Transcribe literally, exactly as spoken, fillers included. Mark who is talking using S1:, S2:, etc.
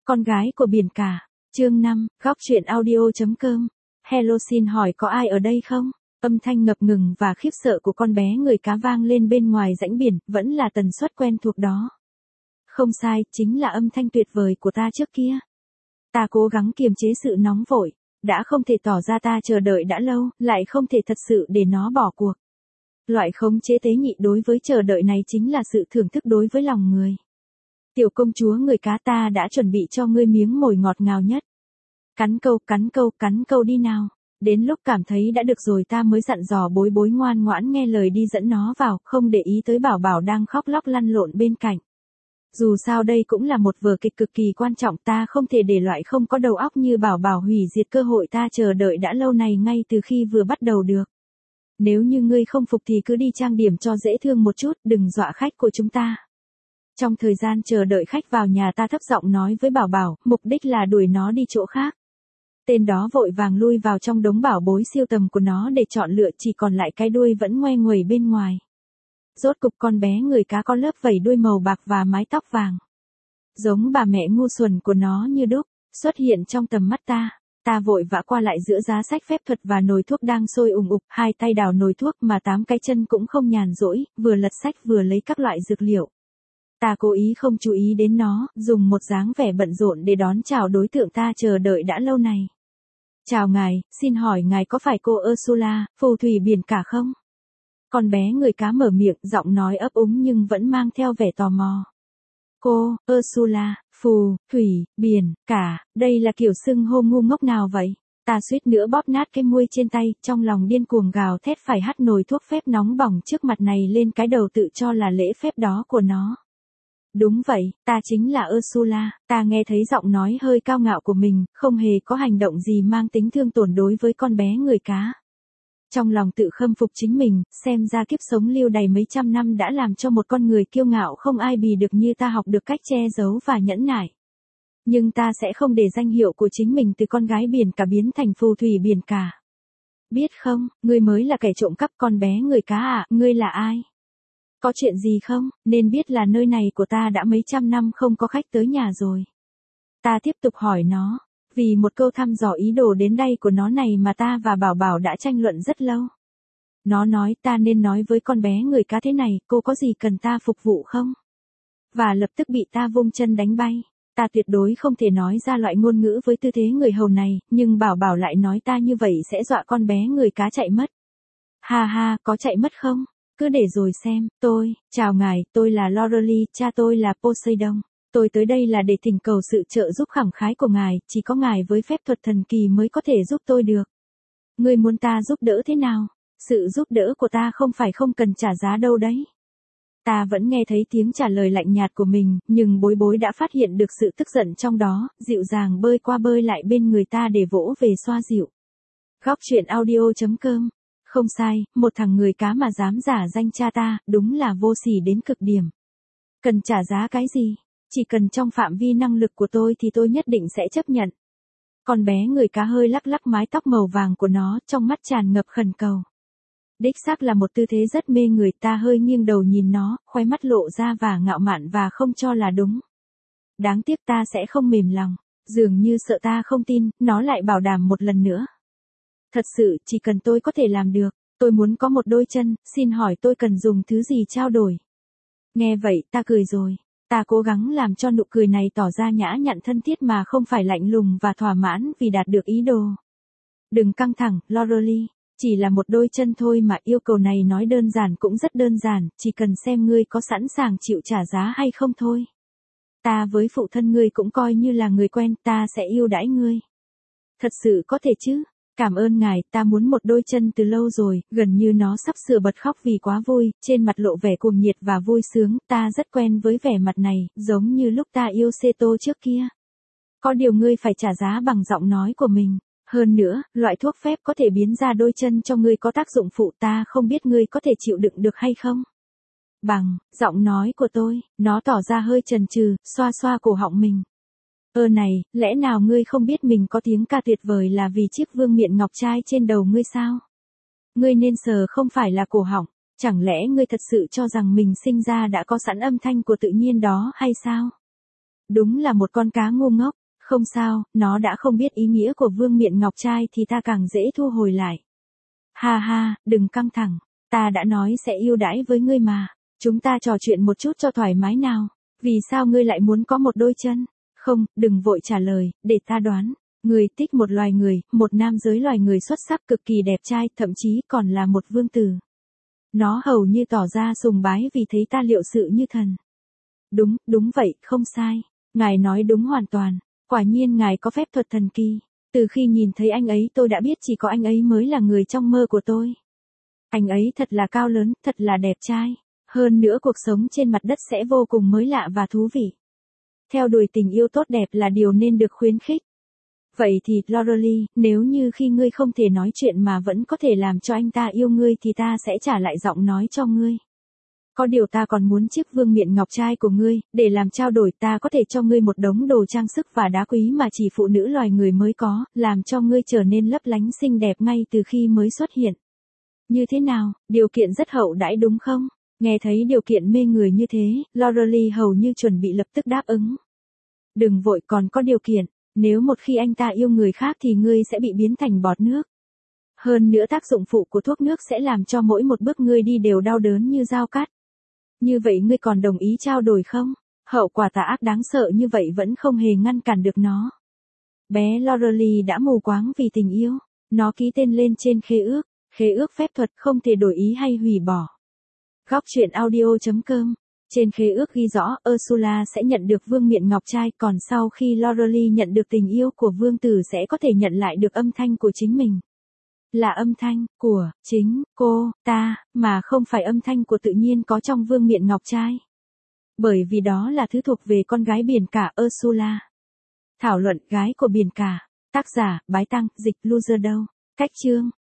S1: Con gái của biển cả. Chương năm, góc truyện audio.com. Hello, xin hỏi có ai ở đây không? Âm thanh ngập ngừng và khiếp sợ của con bé người cá vang lên bên ngoài rãnh biển, vẫn là tần suất quen thuộc đó. Không sai, chính là âm thanh tuyệt vời của ta trước kia. Ta cố gắng kiềm chế sự nóng vội, đã không thể tỏ ra ta chờ đợi đã lâu, lại không thể thật sự để nó bỏ cuộc. Loại khống chế tế nhị đối với chờ đợi này chính là sự thưởng thức đối với lòng người. Tiểu công chúa người cá, ta đã chuẩn bị cho ngươi miếng mồi ngọt ngào nhất. Cắn câu, cắn câu, cắn câu đi nào. Đến lúc cảm thấy đã được rồi ta mới dặn dò bối bối ngoan ngoãn nghe lời đi dẫn nó vào, không để ý tới bảo bảo đang khóc lóc lăn lộn bên cạnh. Dù sao đây cũng là một vở kịch cực kỳ quan trọng, ta không thể để loại không có đầu óc như bảo bảo hủy diệt cơ hội ta chờ đợi đã lâu này ngay từ khi vừa bắt đầu được. Nếu như ngươi không phục thì cứ đi trang điểm cho dễ thương một chút, đừng dọa khách của chúng ta. Trong thời gian chờ đợi khách vào nhà, ta thấp giọng nói với bảo bảo, mục đích là đuổi nó đi chỗ khác. Tên đó vội vàng lui vào trong đống bảo bối siêu tầm của nó để chọn lựa, chỉ còn lại cái đuôi vẫn ngoe nguẩy bên ngoài. Rốt cục con bé người cá có lớp vảy đuôi màu bạc và mái tóc vàng. Giống bà mẹ ngu xuẩn của nó như đúc, xuất hiện trong tầm mắt ta. Ta vội vã qua lại giữa giá sách phép thuật và nồi thuốc đang sôi ùng ục, hai tay đào nồi thuốc mà tám cái chân cũng không nhàn rỗi, vừa lật sách vừa lấy các loại dược liệu. Ta cố ý không chú ý đến nó, dùng một dáng vẻ bận rộn để đón chào đối tượng ta chờ đợi đã lâu này. Chào ngài, xin hỏi ngài có phải cô Ursula, phù thủy biển cả không? Con bé người cá mở miệng, giọng nói ấp úng nhưng vẫn mang theo vẻ tò mò. Cô, Ursula, phù, thủy, biển, cả, đây là kiểu xưng hô ngu ngốc nào vậy? Ta suýt nữa bóp nát cái muôi trên tay, trong lòng điên cuồng gào thét phải hắt nồi thuốc phép nóng bỏng trước mặt này lên cái đầu tự cho là lễ phép đó của nó. Đúng vậy, ta chính là Ursula, ta nghe thấy giọng nói hơi cao ngạo của mình, không hề có hành động gì mang tính thương tổn đối với con bé người cá. Trong lòng tự khâm phục chính mình, xem ra kiếp sống lưu đày mấy trăm năm đã làm cho một con người kiêu ngạo không ai bì được như ta học được cách che giấu và nhẫn nại. Nhưng ta sẽ không để danh hiệu của chính mình từ con gái biển cả biến thành phù thủy biển cả. Biết không, ngươi mới là kẻ trộm cắp, con bé người cá à, ngươi là ai? Có chuyện gì không? Nên biết là nơi này của ta đã mấy trăm năm không có khách tới nhà rồi. Ta tiếp tục hỏi nó, vì một câu thăm dò ý đồ đến đây của nó này mà ta và bảo bảo đã tranh luận rất lâu. Nó nói ta nên nói với con bé người cá thế này, cô có gì cần ta phục vụ không? Và lập tức bị ta vung chân đánh bay. Ta tuyệt đối không thể nói ra loại ngôn ngữ với tư thế người hầu này, nhưng bảo bảo lại nói ta như vậy sẽ dọa con bé người cá chạy mất. Ha ha, có chạy mất không? Cứ để rồi xem, tôi, chào ngài, tôi là Lorelei, cha tôi là Poseidon. Tôi tới đây là để thỉnh cầu sự trợ giúp khẳng khái của ngài, chỉ có ngài với phép thuật thần kỳ mới có thể giúp tôi được. Ngươi muốn ta giúp đỡ thế nào? Sự giúp đỡ của ta không phải không cần trả giá đâu đấy. Ta vẫn nghe thấy tiếng trả lời lạnh nhạt của mình, nhưng bối bối đã phát hiện được sự tức giận trong đó, dịu dàng bơi qua bơi lại bên người ta để vỗ về xoa dịu. Góc truyện audio.com. Không sai, một thằng người cá mà dám giả danh cha ta, đúng là vô sỉ đến cực điểm. Cần trả giá cái gì? Chỉ cần trong phạm vi năng lực của tôi thì tôi nhất định sẽ chấp nhận. Con bé người cá hơi lắc lắc mái tóc màu vàng của nó, trong mắt tràn ngập khẩn cầu. Đích xác là một tư thế rất mê người, ta hơi nghiêng đầu nhìn nó, khóe mắt lộ ra và ngạo mạn và không cho là đúng. Đáng tiếc ta sẽ không mềm lòng, dường như sợ ta không tin, nó lại bảo đảm một lần nữa. Thật sự, chỉ cần tôi có thể làm được, tôi muốn có một đôi chân, xin hỏi tôi cần dùng thứ gì trao đổi. Nghe vậy, ta cười rồi. Ta cố gắng làm cho nụ cười này tỏ ra nhã nhặn thân thiết mà không phải lạnh lùng và thỏa mãn vì đạt được ý đồ. Đừng căng thẳng, Lorelei, chỉ là một đôi chân thôi mà, yêu cầu này nói đơn giản cũng rất đơn giản, chỉ cần xem ngươi có sẵn sàng chịu trả giá hay không thôi. Ta với phụ thân ngươi cũng coi như là người quen, ta sẽ yêu đãi ngươi. Thật sự có thể chứ? Cảm ơn ngài, ta muốn một đôi chân từ lâu rồi, gần như nó sắp sửa bật khóc vì quá vui, trên mặt lộ vẻ cuồng nhiệt và vui sướng, ta rất quen với vẻ mặt này, giống như lúc ta yêu Seto trước kia. Có điều ngươi phải trả giá bằng giọng nói của mình. Hơn nữa, loại thuốc phép có thể biến ra đôi chân cho ngươi có tác dụng phụ, ta không biết ngươi có thể chịu đựng được hay không. Bằng giọng nói của tôi, nó tỏ ra hơi chần chừ, xoa xoa cổ họng mình. Ơ này, lẽ nào ngươi không biết mình có tiếng ca tuyệt vời là vì chiếc vương miện ngọc trai trên đầu ngươi sao? Ngươi nên sờ không phải là cổ họng, chẳng lẽ ngươi thật sự cho rằng mình sinh ra đã có sẵn âm thanh của tự nhiên đó hay sao? Đúng là một con cá ngu ngốc, không sao, nó đã không biết ý nghĩa của vương miện ngọc trai thì ta càng dễ thu hồi lại. Ha ha, đừng căng thẳng, ta đã nói sẽ ưu đãi với ngươi mà, chúng ta trò chuyện một chút cho thoải mái nào, vì sao ngươi lại muốn có một đôi chân? Không, đừng vội trả lời, để ta đoán. Người thích một loài người, một nam giới loài người xuất sắc cực kỳ đẹp trai, thậm chí còn là một vương tử. Nó hầu như tỏ ra sùng bái vì thấy ta liệu sự như thần. Đúng, đúng vậy, không sai. Ngài nói đúng hoàn toàn. Quả nhiên ngài có phép thuật thần kỳ. Từ khi nhìn thấy anh ấy tôi đã biết chỉ có anh ấy mới là người trong mơ của tôi. Anh ấy thật là cao lớn, thật là đẹp trai. Hơn nữa cuộc sống trên mặt đất sẽ vô cùng mới lạ và thú vị. Theo đuổi tình yêu tốt đẹp là điều nên được khuyến khích. Vậy thì, Lorelei, nếu như khi ngươi không thể nói chuyện mà vẫn có thể làm cho anh ta yêu ngươi thì ta sẽ trả lại giọng nói cho ngươi. Có điều ta còn muốn chiếc vương miện ngọc trai của ngươi, để làm trao đổi ta có thể cho ngươi một đống đồ trang sức và đá quý mà chỉ phụ nữ loài người mới có, làm cho ngươi trở nên lấp lánh xinh đẹp ngay từ khi mới xuất hiện. Như thế nào, điều kiện rất hậu đãi đúng không? Nghe thấy điều kiện mê người như thế, Lorelei hầu như chuẩn bị lập tức đáp ứng. Đừng vội, còn có điều kiện. Nếu một khi anh ta yêu người khác thì ngươi sẽ bị biến thành bọt nước. Hơn nữa tác dụng phụ của thuốc nước sẽ làm cho mỗi một bước ngươi đi đều đau đớn như dao cắt. Như vậy ngươi còn đồng ý trao đổi không? Hậu quả tà ác đáng sợ như vậy vẫn không hề ngăn cản được nó. Bé Lorelei đã mù quáng vì tình yêu. Nó ký tên lên trên khế ước. Khế ước phép thuật không thể đổi ý hay hủy bỏ. Góc truyện audio chấm com. Trên khế ước ghi rõ Ursula sẽ nhận được vương miện ngọc trai, còn sau khi Lorelei nhận được tình yêu của vương tử sẽ có thể nhận lại được âm thanh của chính mình. Là âm thanh của chính cô ta, mà không phải âm thanh của tự nhiên có trong vương miện ngọc trai. Bởi vì đó là thứ thuộc về con gái biển cả Ursula. Thảo luận gái của biển cả. Tác giả, Bái Tăng, dịch Loser đâu. Cách chương.